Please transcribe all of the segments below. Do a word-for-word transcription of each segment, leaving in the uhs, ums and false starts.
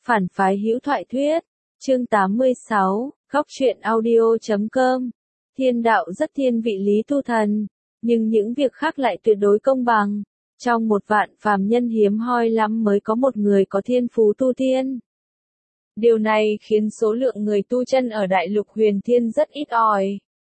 Phản phái hữu thoại thuyết, chương tám mươi sáu, góc truyện audio chấm com. Thiên đạo rất thiên vị lý tu thần, nhưng những việc khác lại tuyệt đối công bằng. Trong một vạn phàm nhân hiếm hoi lắm mới có một người có thiên phú tu tiên. Điều này khiến số lượng người tu chân ở đại lục huyền thiên rất ít ỏi.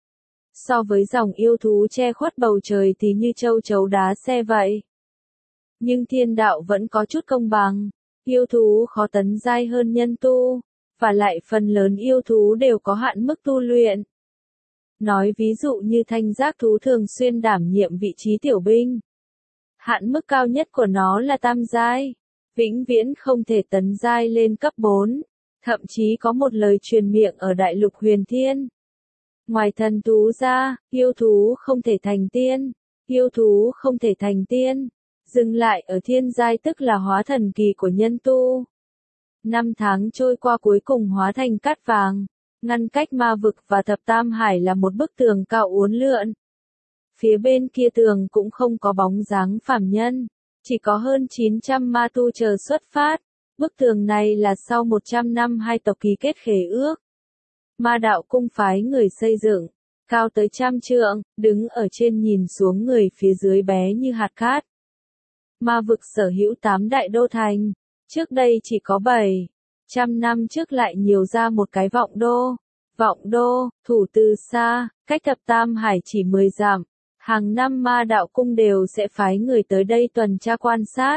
So với dòng yêu thú che khuất bầu trời thì như châu chấu đá xe vậy. Nhưng thiên đạo vẫn có chút công bằng. Yêu thú khó tấn giai hơn nhân tu, và lại phần lớn yêu thú đều có hạn mức tu luyện. Nói ví dụ như thanh giác thú thường xuyên đảm nhiệm vị trí tiểu binh. Hạn mức cao nhất của nó là tam giai, vĩnh viễn không thể tấn giai lên cấp bốn, thậm chí có một lời truyền miệng ở đại lục huyền thiên. Ngoài thần thú ra, yêu thú không thể thành tiên, yêu thú không thể thành tiên. Dừng lại ở thiên giai tức là hóa thần kỳ của nhân tu. Năm tháng trôi qua cuối cùng hóa thành cát vàng, ngăn cách ma vực và thập tam hải là một bức tường cao uốn lượn. Phía bên kia tường cũng không có bóng dáng phàm nhân, chỉ có hơn chín trăm ma tu chờ xuất phát. Bức tường này là sau một trăm năm hai tộc ký kết khế ước. Ma đạo cung phái người xây dựng, cao tới trăm trượng, đứng ở trên nhìn xuống người phía dưới bé như hạt cát. Ma vực sở hữu tám đại đô thành, trước đây chỉ có bảy, trăm năm trước lại nhiều ra một cái vọng đô. Vọng đô, thủ từ xa, cách thập tam hải chỉ mười dặm, hàng năm ma đạo cung đều sẽ phái người tới đây tuần tra quan sát.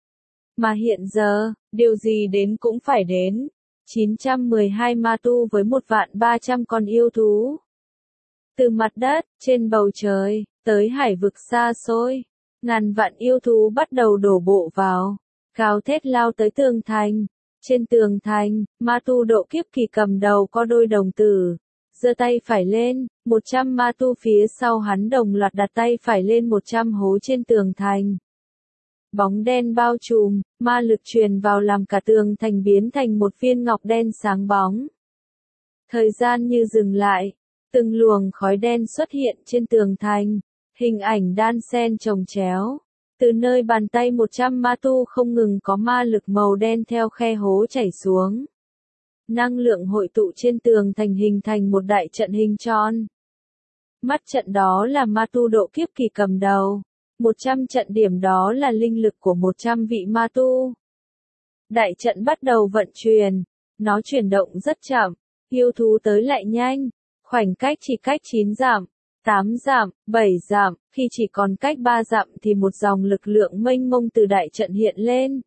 Mà hiện giờ, điều gì đến cũng phải đến, chín trăm mười hai ma tu với một vạn ba trăm con yêu thú. Từ mặt đất, trên bầu trời, tới hải vực xa xôi. Ngàn vạn yêu thú bắt đầu đổ bộ vào, gào thét lao tới tường thành. Trên tường thành, ma tu độ kiếp kỳ cầm đầu có đôi đồng tử, giơ tay phải lên, một trăm ma tu phía sau hắn đồng loạt đặt tay phải lên một trăm hố trên tường thành. Bóng đen bao trùm, ma lực truyền vào làm cả tường thành biến thành một viên ngọc đen sáng bóng. Thời gian như dừng lại, từng luồng khói đen xuất hiện trên tường thành. Hình ảnh đan xen chồng chéo, từ nơi bàn tay một trăm ma tu không ngừng có ma lực màu đen theo khe hố chảy xuống. Năng lượng hội tụ trên tường thành hình thành một đại trận hình tròn. Mắt trận đó là ma tu độ kiếp kỳ cầm đầu, một trăm trận điểm đó là linh lực của một trăm vị ma tu. Đại trận bắt đầu vận chuyển, nó chuyển động rất chậm, yêu thú tới lại nhanh, khoảnh cách chỉ cách chín dặm. tám dặm, bảy dặm, khi chỉ còn cách ba dặm thì một dòng lực lượng mênh mông từ đại trận hiện lên.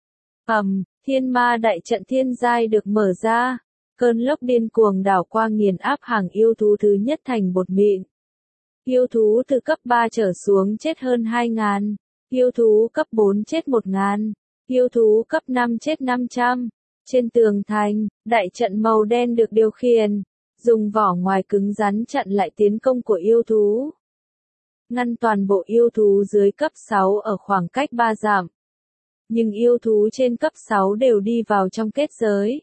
Ầm, thiên ma đại trận thiên giai được mở ra, cơn lốc điên cuồng đảo qua nghiền áp hàng yêu thú thứ nhất thành bột mịn. Yêu thú từ cấp ba trở xuống chết hơn hai ngàn, yêu thú cấp bốn chết một ngàn, yêu thú cấp năm chết năm trăm. Trên tường thành, đại trận màu đen được điều khiển, dùng vỏ ngoài cứng rắn chặn lại tiến công của yêu thú. Ngăn toàn bộ yêu thú dưới cấp sáu ở khoảng cách ba dặm. Nhưng yêu thú trên cấp sáu đều đi vào trong kết giới.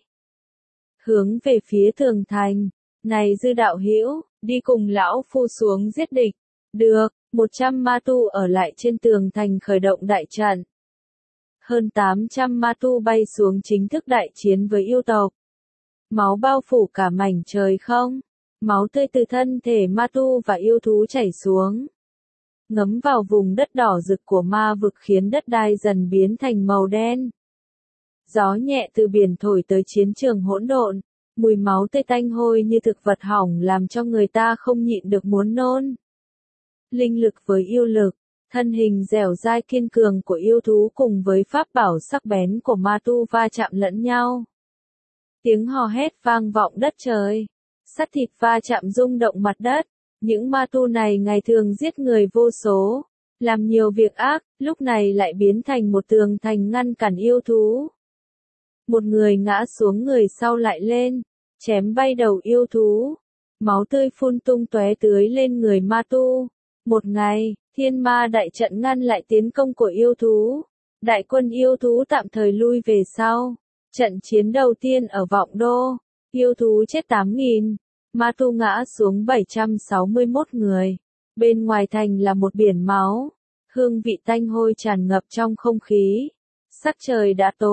Hướng về phía tường thành, này dư đạo hữu, đi cùng lão phu xuống giết địch. Được, một trăm ma tu ở lại trên tường thành khởi động đại trận. Hơn tám trăm ma tu bay xuống chính thức đại chiến với yêu tộc. Máu bao phủ cả mảnh trời không, máu tươi từ thân thể ma tu và yêu thú chảy xuống. Ngấm vào vùng đất đỏ rực của ma vực khiến đất đai dần biến thành màu đen. Gió nhẹ từ biển thổi tới chiến trường hỗn độn, mùi máu tươi tanh hôi như thực vật hỏng làm cho người ta không nhịn được muốn nôn. Linh lực với yêu lực, thân hình dẻo dai kiên cường của yêu thú cùng với pháp bảo sắc bén của ma tu va chạm lẫn nhau. Tiếng hò hét vang vọng đất trời, sắt thịt va chạm rung động mặt đất. Những ma tu này ngày thường giết người vô số, làm nhiều việc ác, lúc này lại biến thành một tường thành ngăn cản yêu thú. Một người ngã xuống người sau lại lên, chém bay đầu yêu thú. Máu tươi phun tung tóe tưới lên người ma tu. Một ngày, thiên ma đại trận ngăn lại tiến công của yêu thú. Đại quân yêu thú tạm thời lui về sau. Trận chiến đầu tiên ở vọng đô, yêu thú chết tám nghìn, ma tu ngã xuống bảy trăm sáu mươi mốt người. Bên ngoài thành là một biển máu, hương vị tanh hôi tràn ngập trong không khí. Sắc trời đã tối,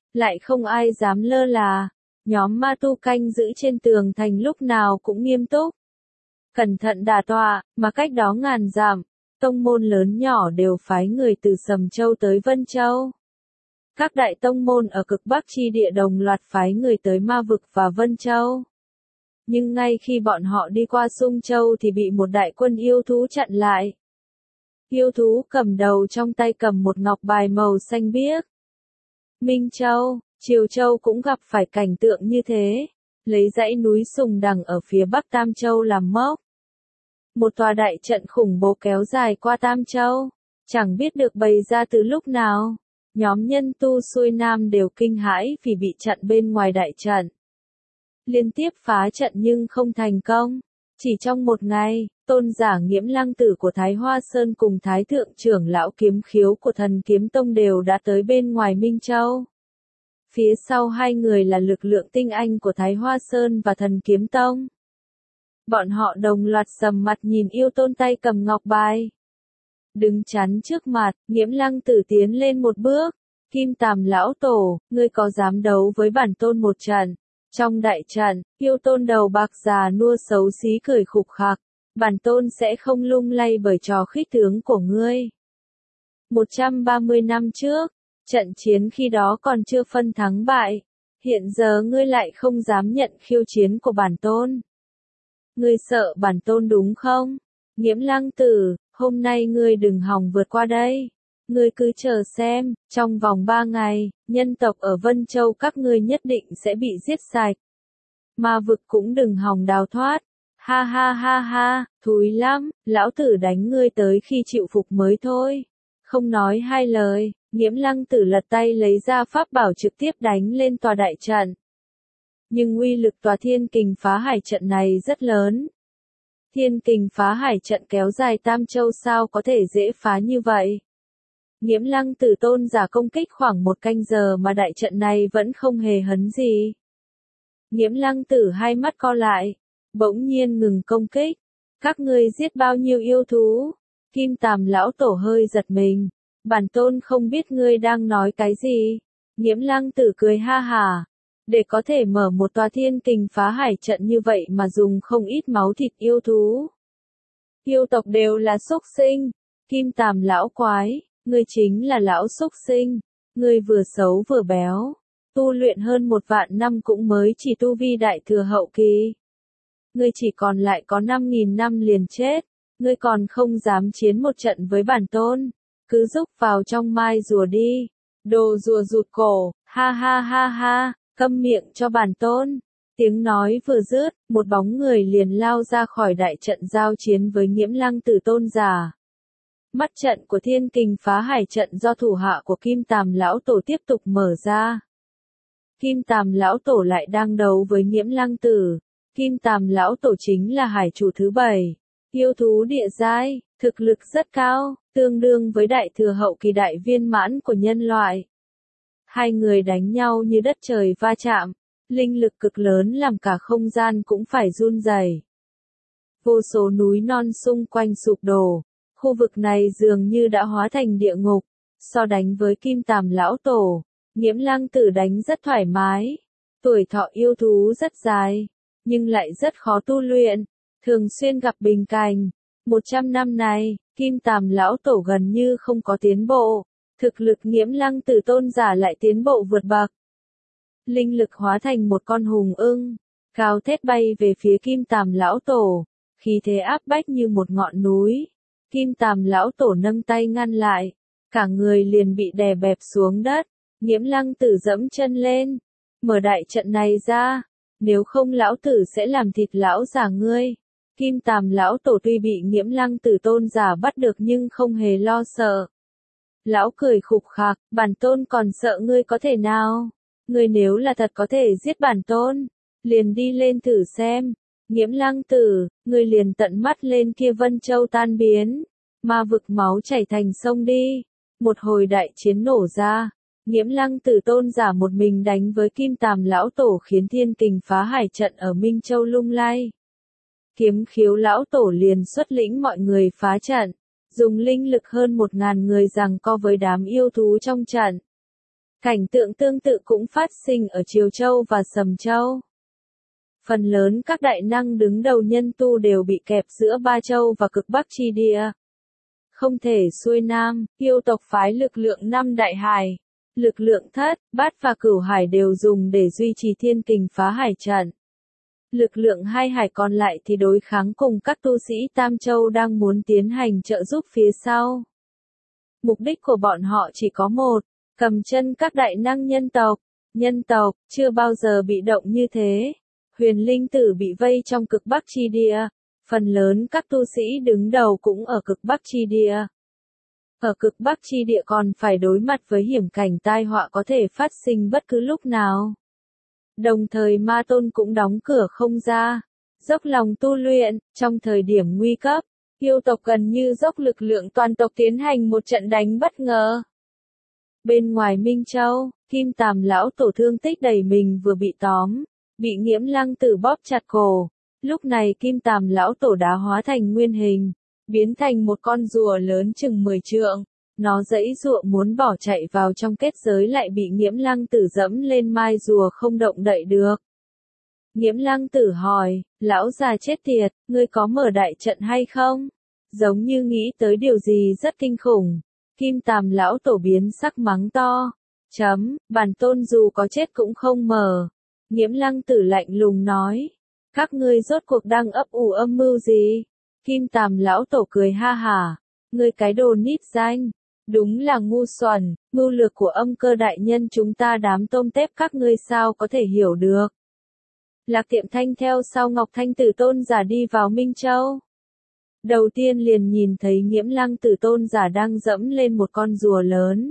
lại không ai dám lơ là. Nhóm ma tu canh giữ trên tường thành lúc nào cũng nghiêm túc, cẩn thận đả tọa, mà cách đó ngàn dặm, tông môn lớn nhỏ đều phái người từ Sầm Châu tới Vân Châu. Các đại tông môn ở cực Bắc chi địa đồng loạt phái người tới Ma Vực và Vân Châu. Nhưng ngay khi bọn họ đi qua Sung Châu thì bị một đại quân yêu thú chặn lại. Yêu thú cầm đầu trong tay cầm một ngọc bài màu xanh biếc. Minh Châu, Triều Châu cũng gặp phải cảnh tượng như thế, lấy dãy núi Sùng Đằng ở phía Bắc Tam Châu làm mốc. Một tòa đại trận khủng bố kéo dài qua Tam Châu, chẳng biết được bày ra từ lúc nào. Nhóm nhân tu xuôi nam đều kinh hãi vì bị chặn bên ngoài đại trận. Liên tiếp phá trận nhưng không thành công. Chỉ trong một ngày, tôn giả Nghiễm Lăng Tử của Thái Hoa Sơn cùng Thái Thượng trưởng lão Kiếm Khiếu của Thần Kiếm Tông đều đã tới bên ngoài Minh Châu. Phía sau hai người là lực lượng tinh anh của Thái Hoa Sơn và Thần Kiếm Tông. Bọn họ đồng loạt sầm mặt nhìn yêu tôn tay cầm ngọc bài. Đứng chắn trước mặt, Nghiễm Lăng Tử tiến lên một bước. Kim Tàm lão tổ, ngươi có dám đấu với bản tôn một trận? Trong đại trận, yêu tôn đầu bạc già nua xấu xí cười khục khặc. Bản tôn sẽ không lung lay bởi trò khích tướng của ngươi. một trăm ba mươi năm trước, trận chiến khi đó còn chưa phân thắng bại. Hiện giờ ngươi lại không dám nhận khiêu chiến của bản tôn. Ngươi sợ bản tôn đúng không? Nghiễm Lăng Tử, hôm nay ngươi đừng hòng vượt qua đây. Ngươi cứ chờ xem, trong vòng ba ngày, nhân tộc ở Vân Châu các ngươi nhất định sẽ bị giết sạch. Ma vực cũng đừng hòng đào thoát. Ha ha ha ha, thúi lắm, lão tử đánh ngươi tới khi chịu phục mới thôi. Không nói hai lời, Nghiễm Lăng Tử lật tay lấy ra pháp bảo trực tiếp đánh lên tòa đại trận. Nhưng uy lực tòa thiên kình phá hải trận này rất lớn. Thiên kình phá hải trận kéo dài Tam Châu sao có thể dễ phá như vậy? Nghiễm Lăng Tử tôn giả công kích khoảng một canh giờ mà đại trận này vẫn không hề hấn gì. Nghiễm Lăng Tử hai mắt co lại, bỗng nhiên ngừng công kích. Các ngươi giết bao nhiêu yêu thú? Kim Tàm lão tổ hơi giật mình. Bản tôn không biết ngươi đang nói cái gì. Nghiễm Lăng Tử cười ha hả. Để có thể mở một tòa thiên kình phá hải trận như vậy mà dùng không ít máu thịt yêu thú. Yêu tộc đều là súc sinh. Kim Tàm lão quái, ngươi chính là lão súc sinh. Ngươi vừa xấu vừa béo. Tu luyện hơn một vạn năm cũng mới chỉ tu vi đại thừa hậu kỳ. Ngươi chỉ còn lại có năm nghìn năm liền chết. Ngươi còn không dám chiến một trận với bản tôn. Cứ rúc vào trong mai rùa đi. Đồ rùa rụt cổ, ha ha ha ha, câm miệng cho bản tôn. Tiếng nói vừa dứt, một bóng người liền lao ra khỏi đại trận giao chiến với Nghiễm Lăng Tử tôn giả. Mắt trận của thiên kình phá hải trận do thủ hạ của Kim Tàm lão tổ tiếp tục mở ra. Kim Tàm lão tổ lại đang đấu với Nghiễm Lăng Tử. Kim Tàm lão tổ chính là hải chủ thứ bảy. Yêu thú địa giai, thực lực rất cao, tương đương với đại thừa hậu kỳ đại viên mãn của nhân loại. Hai người đánh nhau như đất trời va chạm, linh lực cực lớn làm cả không gian cũng phải run rẩy. Vô số núi non xung quanh sụp đổ, khu vực này dường như đã hóa thành địa ngục. So đánh với Kim Tàm lão tổ, Nghiễm Lăng Tử đánh rất thoải mái. Tuổi thọ yêu thú rất dài, nhưng lại rất khó tu luyện, thường xuyên gặp bình cảnh. Một trăm năm này, Kim Tàm lão tổ gần như không có tiến bộ, thực lực Nghiễm Lăng Tử tôn giả lại tiến bộ vượt bậc. Linh lực hóa thành một con hùng ưng, cao thét bay về phía Kim Tàm lão tổ, khí thế áp bách như một ngọn núi. Kim Tàm lão tổ nâng tay ngăn lại, cả người liền bị đè bẹp xuống đất. Nghiễm Lăng Tử dẫm chân lên, mở đại trận này ra, nếu không lão tử sẽ làm thịt lão già ngươi. Kim Tàm lão tổ tuy bị Nghiễm Lăng Tử tôn giả bắt được nhưng không hề lo sợ. Lão cười khục khặc, bản tôn còn sợ ngươi có thể nào? Ngươi nếu là thật có thể giết bản tôn, liền đi lên thử xem. Nghiễm Lăng Tử, ngươi liền tận mắt lên kia Vân Châu tan biến, ma vực máu chảy thành sông đi. Một hồi đại chiến nổ ra, Nghiễm Lăng Tử tôn giả một mình đánh với Kim Tàm lão tổ khiến thiên kình phá hải trận ở Minh Châu lung lay. Kiếm Khiếu lão tổ liền xuất lĩnh mọi người phá trận, dùng linh lực hơn một ngàn người giằng co với đám yêu thú trong trận. Cảnh tượng tương tự cũng phát sinh ở Triều Châu và Sầm Châu. Phần lớn các đại năng đứng đầu nhân tu đều bị kẹp giữa Ba Châu và cực Bắc chi địa. Không thể xuôi nam, yêu tộc phái lực lượng năm đại hải. Lực lượng thất, bát và cửu hải đều dùng để duy trì thiên kình phá hải trận. Lực lượng hai hải còn lại thì đối kháng cùng các tu sĩ Tam Châu đang muốn tiến hành trợ giúp phía sau. Mục đích của bọn họ chỉ có một, cầm chân các đại năng nhân tộc. Nhân tộc, chưa bao giờ bị động như thế. Huyền Linh Tử bị vây trong cực Bắc chi địa. Phần lớn các tu sĩ đứng đầu cũng ở cực Bắc chi địa. Ở cực Bắc chi địa còn phải đối mặt với hiểm cảnh tai họa có thể phát sinh bất cứ lúc nào. Đồng thời Ma Tôn cũng đóng cửa không ra, dốc lòng tu luyện, trong thời điểm nguy cấp, yêu tộc gần như dốc lực lượng toàn tộc tiến hành một trận đánh bất ngờ. Bên ngoài Minh Châu, Kim Tàm lão tổ thương tích đầy mình vừa bị tóm, bị Nghiễm Lăng Tử bóp chặt cổ. Lúc này Kim Tàm lão tổ đã hóa thành nguyên hình, biến thành một con rùa lớn chừng mười trượng. Nó giãy giụa muốn bỏ chạy vào trong kết giới lại bị Nghiễm Lăng Tử dẫm lên mai rùa không động đậy được. Nghiễm Lăng Tử hỏi, lão già chết tiệt, ngươi có mở đại trận hay không? Giống như nghĩ tới điều gì rất kinh khủng. Kim Tàm lão tổ biến sắc mắng to. Chấm, bản tôn dù có chết cũng không mở. Nghiễm Lăng Tử lạnh lùng nói. Các ngươi rốt cuộc đang ấp ủ âm mưu gì? Kim Tàm lão tổ cười ha hả. Ngươi cái đồ nít danh. Đúng là ngu xuẩn, mưu lược của âm cơ đại nhân chúng ta đám tôm tép các ngươi sao có thể hiểu được. Lạc Tiệm Thanh theo sau Ngọc Thanh Tử Tôn giả đi vào Minh Châu. Đầu tiên liền nhìn thấy Nghiễm Lăng Tử Tôn giả đang dẫm lên một con rùa lớn.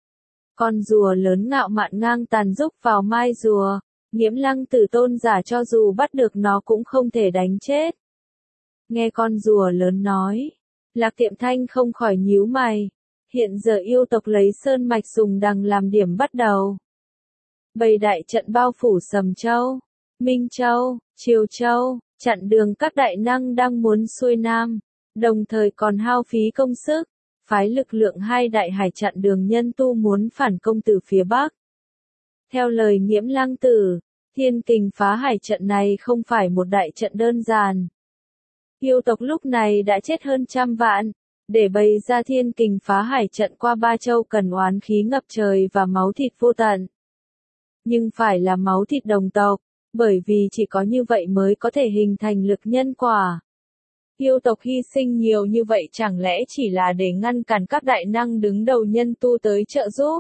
Con rùa lớn ngạo mạn ngang tàn rúc vào mai rùa, Nghiễm Lăng Tử Tôn giả cho dù bắt được nó cũng không thể đánh chết. Nghe con rùa lớn nói, Lạc Tiệm Thanh không khỏi nhíu mày. Hiện giờ yêu tộc lấy sơn mạch Sùng Đằng làm điểm bắt đầu. Bầy đại trận bao phủ Sầm Châu, Minh Châu, Triều Châu, chặn đường các đại năng đang muốn xuôi nam, đồng thời còn hao phí công sức, phái lực lượng hai đại hải chặn đường nhân tu muốn phản công từ phía Bắc. Theo lời Nghiễm Lăng Tử, thiên kình phá hải trận này không phải một đại trận đơn giản. Yêu tộc lúc này đã chết hơn trăm vạn. Để bày ra thiên kình phá hải trận qua Ba Châu cần oán khí ngập trời và máu thịt vô tận. Nhưng phải là máu thịt đồng tộc, bởi vì chỉ có như vậy mới có thể hình thành lực nhân quả. Yêu tộc hy sinh nhiều như vậy chẳng lẽ chỉ là để ngăn cản các đại năng đứng đầu nhân tu tới trợ giúp?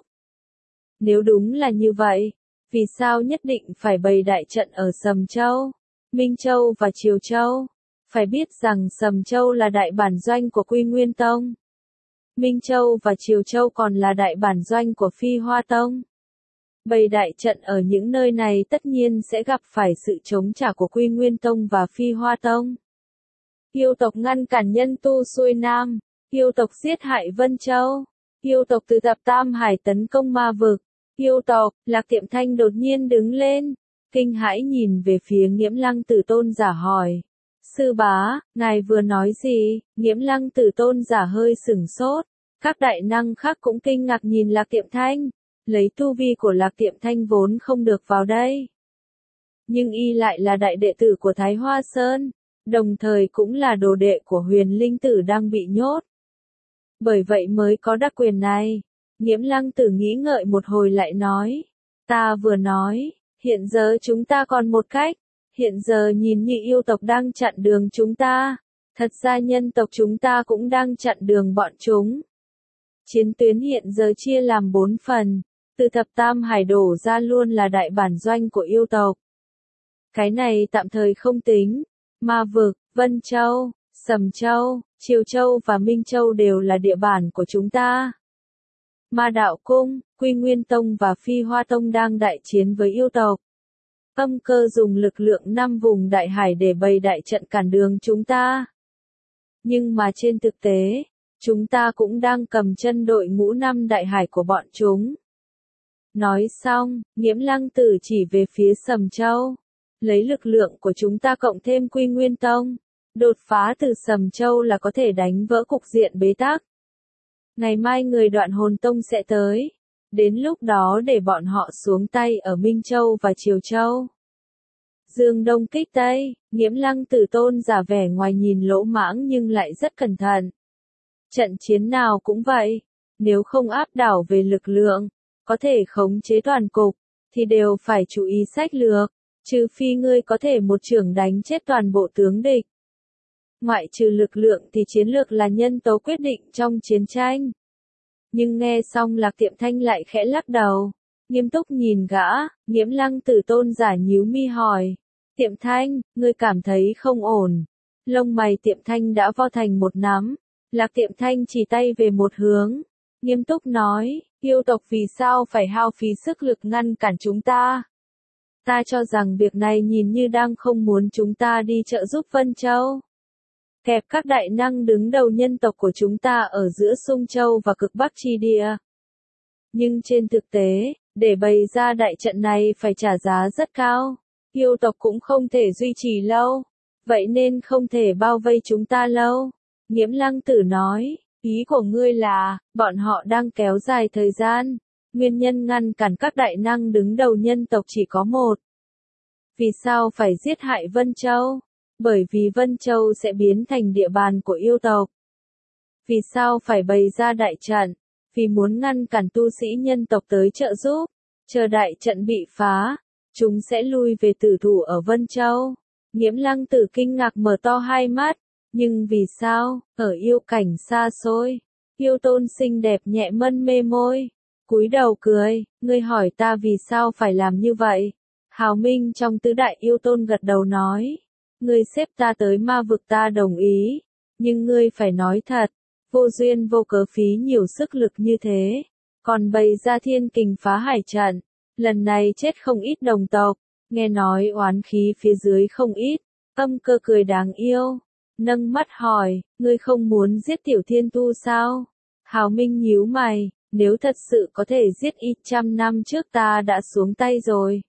Nếu đúng là như vậy, vì sao nhất định phải bày đại trận ở Sầm Châu, Minh Châu và Triều Châu? Phải biết rằng Sầm Châu là đại bản doanh của Quy Nguyên Tông. Minh Châu và Triều Châu còn là đại bản doanh của Phi Hoa Tông. Bày đại trận ở những nơi này tất nhiên sẽ gặp phải sự chống trả của Quy Nguyên Tông và Phi Hoa Tông. Yêu tộc ngăn cản nhân tu xuôi nam, yêu tộc giết hại Vân Châu, yêu tộc từ Thập Tam Hải tấn công ma vực, yêu tộc, Lạc Tiệm Thanh đột nhiên đứng lên, kinh hãi nhìn về phía Nghiễm Lăng Tử Tôn giả hỏi. Sư bá, ngài vừa nói gì? Nghiễm Lăng Tử Tôn giả hơi sửng sốt. Các đại năng khác cũng kinh ngạc nhìn Lạc Tiệm Thanh. Lấy tu vi của Lạc Tiệm Thanh vốn không được vào đây. Nhưng y lại là đại đệ tử của Thái Hoa Sơn. Đồng thời cũng là đồ đệ của Huyền Linh Tử đang bị nhốt. Bởi vậy mới có đặc quyền này. Nghiễm Lăng Tử nghĩ ngợi một hồi lại nói. Ta vừa nói, hiện giờ chúng ta còn một cách. Hiện giờ nhìn như yêu tộc đang chặn đường chúng ta, thật ra nhân tộc chúng ta cũng đang chặn đường bọn chúng. Chiến tuyến hiện giờ chia làm bốn phần, từ Thập Tam Hải đổ ra luôn là đại bản doanh của yêu tộc. Cái này tạm thời không tính, Ma Vực, Vân Châu, Sầm Châu, Triều Châu và Minh Châu đều là địa bàn của chúng ta. Ma Đạo Cung, Quy Nguyên Tông và Phi Hoa Tông đang đại chiến với yêu tộc. Âm cơ dùng lực lượng năm vùng đại hải để bày đại trận cản đường chúng ta. Nhưng mà trên thực tế, chúng ta cũng đang cầm chân đội ngũ năm đại hải của bọn chúng. Nói xong, Nghiễm Lăng Tử chỉ về phía Sầm Châu. Lấy lực lượng của chúng ta cộng thêm Quy Nguyên Tông. Đột phá từ Sầm Châu là có thể đánh vỡ cục diện bế tắc. Ngày mai người Đoạn Hồn Tông sẽ tới. Đến lúc đó để bọn họ xuống tay ở Minh Châu và Triều Châu. Dương Đông kích Tây, Nghiễm Lăng Tử Tôn giả vẻ ngoài nhìn lỗ mãng nhưng lại rất cẩn thận. Trận chiến nào cũng vậy, nếu không áp đảo về lực lượng, có thể khống chế toàn cục, thì đều phải chú ý sách lược, trừ phi ngươi có thể một chưởng đánh chết toàn bộ tướng địch. Ngoại trừ lực lượng thì chiến lược là nhân tố quyết định trong chiến tranh. Nhưng nghe xong Lạc Tiệm Thanh lại khẽ lắc đầu, nghiêm túc nhìn gã, Nghiễm Lăng Tử Tôn giả nhíu mi hỏi, Tiệm Thanh, ngươi cảm thấy không ổn. Lông mày Tiệm Thanh đã vo thành một nắm, Lạc Tiệm Thanh chỉ tay về một hướng, nghiêm túc nói, yêu tộc vì sao phải hao phí sức lực ngăn cản chúng ta? Ta cho rằng việc này nhìn như đang không muốn chúng ta đi trợ giúp Vân Châu. Kẹp các đại năng đứng đầu nhân tộc của chúng ta ở giữa Sung Châu và cực Bắc chi địa. Nhưng trên thực tế, để bày ra đại trận này phải trả giá rất cao. Yêu tộc cũng không thể duy trì lâu. Vậy nên không thể bao vây chúng ta lâu. Nghiễm Lăng Tử nói, ý của ngươi là, bọn họ đang kéo dài thời gian. Nguyên nhân ngăn cản các đại năng đứng đầu nhân tộc chỉ có một. Vì sao phải giết hại Vân Châu? Bởi vì Vân Châu sẽ biến thành địa bàn của yêu tộc. Vì sao phải bày ra đại trận? Vì muốn ngăn cản tu sĩ nhân tộc tới trợ giúp. Chờ đại trận bị phá, chúng sẽ lui về tử thủ ở Vân Châu. Nghiễm Lăng Tử kinh ngạc mở to hai mắt. Nhưng vì sao, ở yêu cảnh xa xôi, yêu tôn xinh đẹp nhẹ mân mê môi, cúi đầu cười, ngươi hỏi ta vì sao phải làm như vậy. Hào Minh trong tứ đại yêu tôn gật đầu nói, ngươi xếp ta tới ma vực ta đồng ý, nhưng ngươi phải nói thật, vô duyên vô cớ phí nhiều sức lực như thế, còn bày ra thiên kình phá hải trận, lần này chết không ít đồng tộc, nghe nói oán khí phía dưới không ít, Âm Cơ cười đáng yêu, nâng mắt hỏi, ngươi không muốn giết Tiểu Thiên Tu sao? Hào Minh nhíu mày, nếu thật sự có thể giết y trăm năm trước ta đã xuống tay rồi.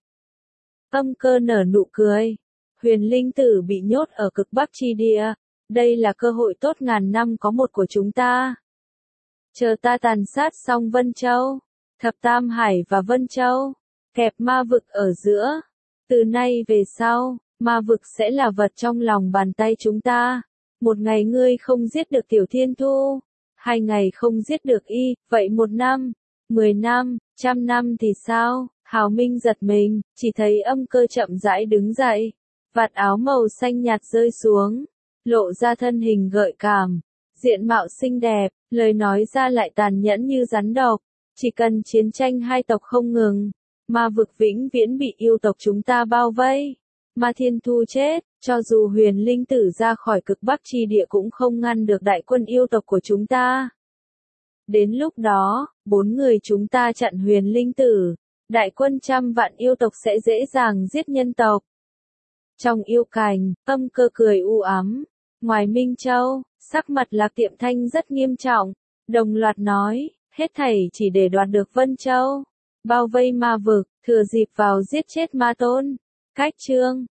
Âm Cơ nở nụ cười. Huyền Linh Tử bị nhốt ở cực Bắc chi địa, đây là cơ hội tốt ngàn năm có một của chúng ta. Chờ ta tàn sát xong Vân Châu, Thập Tam Hải và Vân Châu, kẹp ma vực ở giữa. Từ nay về sau, ma vực sẽ là vật trong lòng bàn tay chúng ta. Một ngày ngươi không giết được Tiểu Thiên Thu, hai ngày không giết được y, vậy một năm, mười năm, trăm năm thì sao? Hào Minh giật mình, chỉ thấy Âm Cơ chậm rãi đứng dậy. Vạt áo màu xanh nhạt rơi xuống, lộ ra thân hình gợi cảm, diện mạo xinh đẹp, lời nói ra lại tàn nhẫn như rắn độc, chỉ cần chiến tranh hai tộc không ngừng, ma vực vĩnh viễn bị yêu tộc chúng ta bao vây, Ma Thiên Thu chết, cho dù Huyền Linh Tử ra khỏi cực Bắc chi địa cũng không ngăn được đại quân yêu tộc của chúng ta. Đến lúc đó, bốn người chúng ta chặn Huyền Linh Tử, đại quân trăm vạn yêu tộc sẽ dễ dàng giết nhân tộc. Trong yêu cảnh, Âm Cơ cười u ám. Ngoài Minh Châu, sắc mặt Lạc Tiệm Thanh rất nghiêm trọng. Đồng loạt nói, hết thảy chỉ để đoạt được Vân Châu. Bao vây ma vực, thừa dịp vào giết chết ma tôn. Cách chương.